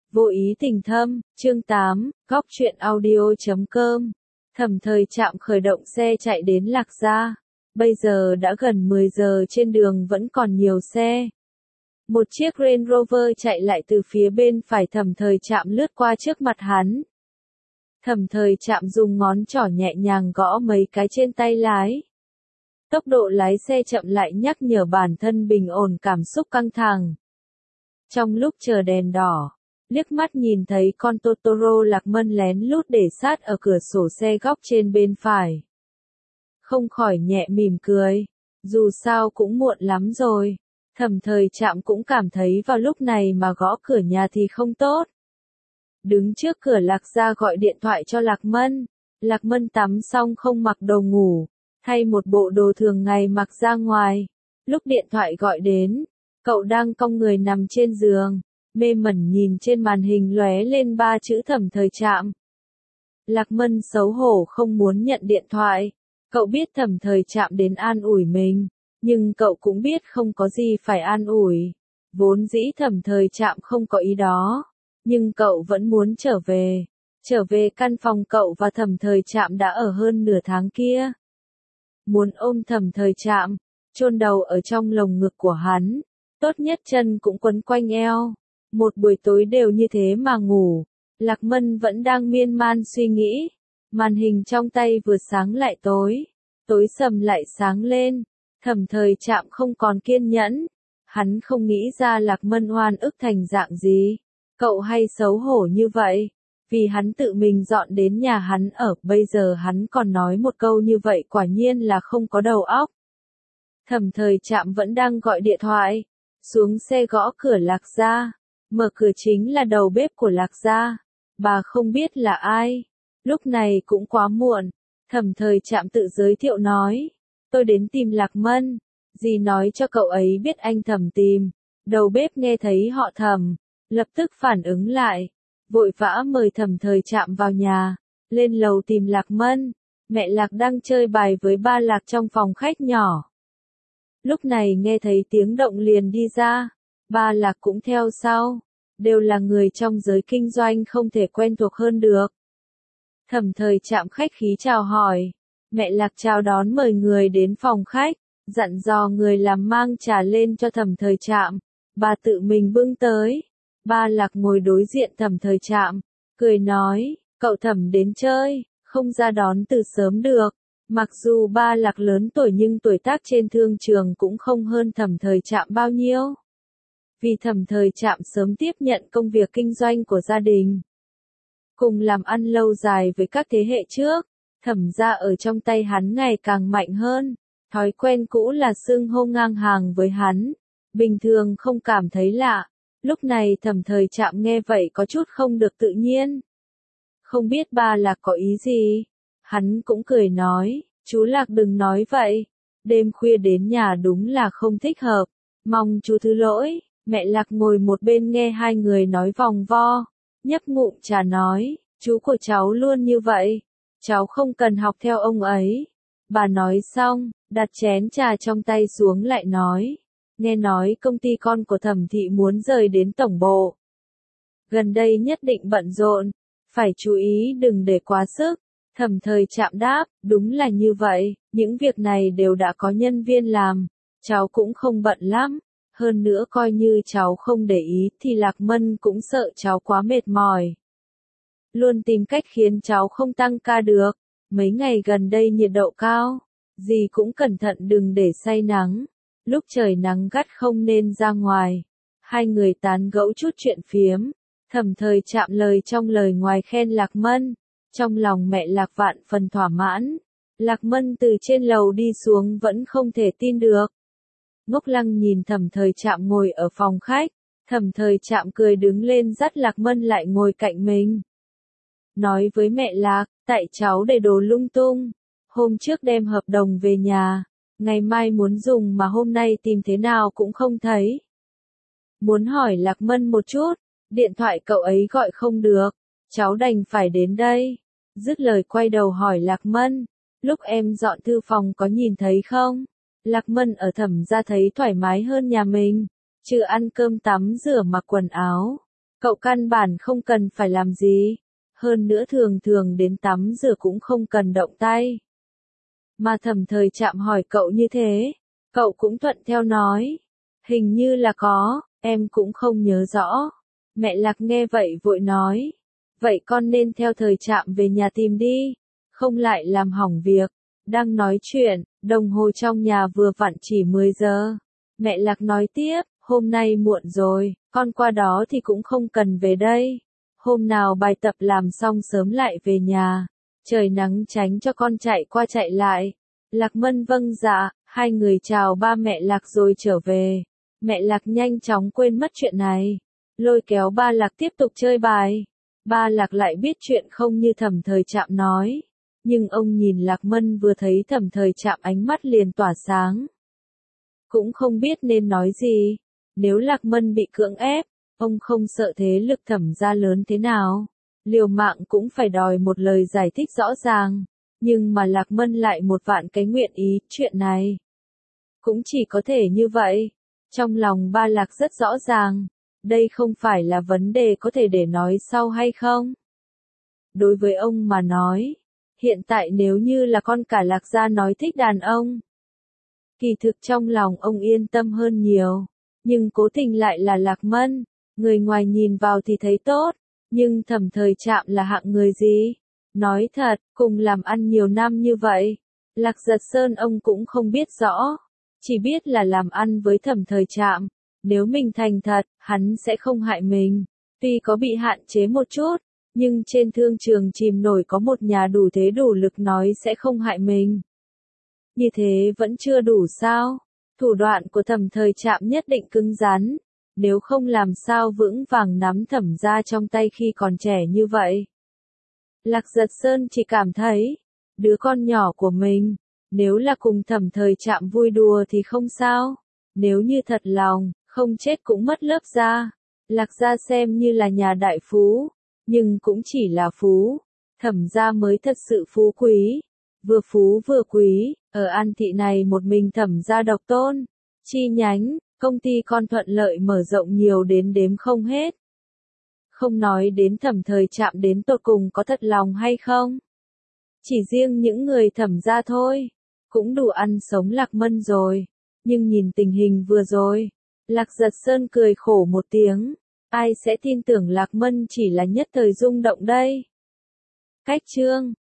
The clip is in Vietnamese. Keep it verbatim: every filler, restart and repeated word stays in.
Vô ý tình thâm, chương tám, góc truyện audio chấm com. Thẩm Thời Trạm khởi động xe chạy đến Lạc Gia. Bây giờ đã gần mười giờ, trên đường vẫn còn nhiều xe. Một chiếc Range Rover chạy lại từ phía bên phải, Thẩm Thời Trạm lướt qua trước mặt hắn. Thẩm Thời Trạm dùng ngón trỏ nhẹ nhàng gõ mấy cái trên tay lái. Tốc độ lái xe chậm lại nhắc nhở bản thân bình ổn cảm xúc căng thẳng. Trong lúc chờ đèn đỏ, liếc mắt nhìn thấy con Totoro Lạc Mân lén lút để sát ở cửa sổ xe góc trên bên phải. Không khỏi nhẹ mỉm cười, dù sao cũng muộn lắm rồi. Thẩm Thời Trạm cũng cảm thấy vào lúc này mà gõ cửa nhà thì không tốt. Đứng trước cửa Lạc Gia gọi điện thoại cho Lạc Mân. Lạc Mân tắm xong không mặc đồ ngủ, thay một bộ đồ thường ngày mặc ra ngoài. Lúc điện thoại gọi đến, cậu đang cong người nằm trên giường, mê mẩn nhìn trên màn hình lóe lên ba chữ Thẩm Thời Trạm. Lạc Mân xấu hổ không muốn nhận điện thoại. Cậu biết Thẩm Thời Trạm đến an ủi mình, nhưng cậu cũng biết không có gì phải an ủi. Vốn dĩ Thẩm Thời Trạm không có ý đó, nhưng cậu vẫn muốn trở về. Trở về căn phòng cậu và Thẩm Thời Trạm đã ở hơn nửa tháng kia. Muốn ôm Thẩm Thời Trạm, chôn đầu ở trong lồng ngực của hắn, tốt nhất chân cũng quấn quanh eo. Một buổi tối đều như thế mà ngủ. Lạc Mân vẫn đang miên man suy nghĩ. Màn hình trong tay vừa sáng lại tối, tối sầm lại sáng lên. Thẩm Thời Trạm không còn kiên nhẫn. Hắn không nghĩ ra Lạc Mân oan ức thành dạng gì. Cậu hay xấu hổ như vậy, vì hắn tự mình dọn đến nhà hắn ở, bây giờ hắn còn nói một câu như vậy, quả nhiên là không có đầu óc. Thẩm Thời Trạm vẫn đang gọi điện thoại, xuống xe gõ cửa Lạc Gia. Mở cửa chính là đầu bếp của Lạc Gia. Bà không biết là ai. Lúc này cũng quá muộn. Thẩm Thời Trạm tự giới thiệu nói, tôi đến tìm Lạc Mân. Dì nói cho cậu ấy biết anh Thẩm tìm. Đầu bếp nghe thấy họ Thẩm, lập tức phản ứng lại, vội vã mời Thẩm Thời Trạm vào nhà, lên lầu tìm Lạc Mân. Mẹ Lạc đang chơi bài với ba Lạc trong phòng khách nhỏ. Lúc này nghe thấy tiếng động liền đi ra, ba Lạc cũng theo sau, đều là người trong giới kinh doanh không thể quen thuộc hơn được. Thẩm Thời Trạm khách khí chào hỏi, mẹ Lạc chào đón mời người đến phòng khách, dặn dò người làm mang trà lên cho Thẩm Thời Trạm, bà tự mình bưng tới. Ba Lạc ngồi đối diện Thẩm Thời Trạm, cười nói, cậu Thẩm đến chơi, không ra đón từ sớm được. Mặc dù ba Lạc lớn tuổi nhưng tuổi tác trên thương trường cũng không hơn Thẩm Thời Trạm bao nhiêu. Vì Thẩm Thời Trạm sớm tiếp nhận công việc kinh doanh của gia đình, cùng làm ăn lâu dài với các thế hệ trước, Thẩm gia ở trong tay hắn ngày càng mạnh hơn. Thói quen cũ là xưng hô ngang hàng với hắn, bình thường không cảm thấy lạ. Lúc này Thẩm Thời Trạm nghe vậy có chút không được tự nhiên. Không biết ba Lạc có ý gì? Hắn cũng cười nói, chú Lạc đừng nói vậy. Đêm khuya đến nhà đúng là không thích hợp. Mong chú thứ lỗi. Mẹ Lạc ngồi một bên nghe hai người nói vòng vo, nhấp ngụm trà nói, chú của cháu luôn như vậy. Cháu không cần học theo ông ấy. Bà nói xong, đặt chén trà trong tay xuống lại nói, nghe nói công ty con của Thẩm thị muốn rời đến tổng bộ. Gần đây nhất định bận rộn, phải chú ý đừng để quá sức. Thẩm Thời Trạm đáp, đúng là như vậy, những việc này đều đã có nhân viên làm, cháu cũng không bận lắm. Hơn nữa coi như cháu không để ý thì Lạc Mân cũng sợ cháu quá mệt mỏi, luôn tìm cách khiến cháu không tăng ca được. Mấy ngày gần đây nhiệt độ cao, dì cũng cẩn thận đừng để say nắng. Lúc trời nắng gắt không nên ra ngoài. Hai người tán gẫu chút chuyện phiếm. Thẩm Thời Trạm lời trong lời ngoài khen Lạc Mân. Trong lòng mẹ Lạc vạn phần thỏa mãn. Lạc Mân từ trên lầu đi xuống vẫn không thể tin được. Ngốc lăng nhìn Thẩm Thời Trạm ngồi ở phòng khách. Thẩm Thời Trạm cười đứng lên dắt Lạc Mân lại ngồi cạnh mình. Nói với mẹ Lạc, tại cháu để đồ lung tung. Hôm trước đem hợp đồng về nhà, ngày mai muốn dùng mà hôm nay tìm thế nào cũng không thấy. Muốn hỏi Lạc Mân một chút, điện thoại cậu ấy gọi không được, cháu đành phải đến đây. Dứt lời quay đầu hỏi Lạc Mân, lúc em dọn thư phòng có nhìn thấy không? Lạc Mân ở Thẩm gia thấy thoải mái hơn nhà mình, trừ ăn cơm tắm rửa mặc quần áo. Cậu căn bản không cần phải làm gì. Hơn nữa thường thường đến tắm rửa cũng không cần động tay. Mà Thẩm Thời Trạm hỏi cậu như thế, cậu cũng thuận theo nói. Hình như là có, em cũng không nhớ rõ. Mẹ Lạc nghe vậy vội nói. Vậy con nên theo Thời Trạm về nhà tìm đi, không lại làm hỏng việc. Đang nói chuyện, đồng hồ trong nhà vừa vặn chỉ mười giờ. Mẹ Lạc nói tiếp, hôm nay muộn rồi, con qua đó thì cũng không cần về đây. Hôm nào bài tập làm xong sớm lại về nhà. Trời nắng tránh cho con chạy qua chạy lại. Lạc Mân vâng dạ, hai người chào ba mẹ Lạc rồi trở về. Mẹ Lạc nhanh chóng quên mất chuyện này. Lôi kéo ba Lạc tiếp tục chơi bài. Ba Lạc lại biết chuyện không như Thẩm Thời Trạm nói. Nhưng ông nhìn Lạc Mân vừa thấy Thẩm Thời Trạm ánh mắt liền tỏa sáng. Cũng không biết nên nói gì. Nếu Lạc Mân bị cưỡng ép, ông không sợ thế lực Thẩm gia lớn thế nào. Liều mạng cũng phải đòi một lời giải thích rõ ràng. Nhưng mà Lạc Mân lại một vạn cái nguyện ý chuyện này. Cũng chỉ có thể như vậy. Trong lòng ba Lạc rất rõ ràng. Đây không phải là vấn đề có thể để nói sau hay không. Đối với ông mà nói, hiện tại nếu như là con cả Lạc gia nói thích đàn ông, kỳ thực trong lòng ông yên tâm hơn nhiều. Nhưng cố tình lại là Lạc Mân. Người ngoài nhìn vào thì thấy tốt. Nhưng Thẩm Thời Trạm là hạng người gì? Nói thật, cùng làm ăn nhiều năm như vậy, Lạc Giật Sơn ông cũng không biết rõ. Chỉ biết là làm ăn với Thẩm Thời Trạm. Nếu mình thành thật, hắn sẽ không hại mình. Tuy có bị hạn chế một chút, nhưng trên thương trường chìm nổi có một nhà đủ thế đủ lực nói sẽ không hại mình. Như thế vẫn chưa đủ sao? Thủ đoạn của Thẩm Thời Trạm nhất định cứng rắn. Nếu không làm sao vững vàng nắm Thẩm gia trong tay khi còn trẻ như vậy. Lạc Giật Sơn chỉ cảm thấy, đứa con nhỏ của mình, nếu là cùng Thẩm Thời Trạm vui đùa thì không sao. Nếu như thật lòng, không chết cũng mất lớp da. Lạc gia xem như là nhà đại phú, nhưng cũng chỉ là phú. Thẩm gia mới thật sự phú quý. Vừa phú vừa quý, ở An Thị này một mình Thẩm gia độc tôn. Chi nhánh, công ty con thuận lợi mở rộng nhiều đến đếm không hết. Không nói đến Thẩm Thời Trạm đến tột cùng có thật lòng hay không. Chỉ riêng những người Thẩm gia thôi, cũng đủ ăn sống Lạc Mân rồi. Nhưng nhìn tình hình vừa rồi, Lạc Giật Sơn cười khổ một tiếng. Ai sẽ tin tưởng Lạc Mân chỉ là nhất thời rung động đây? Cách chương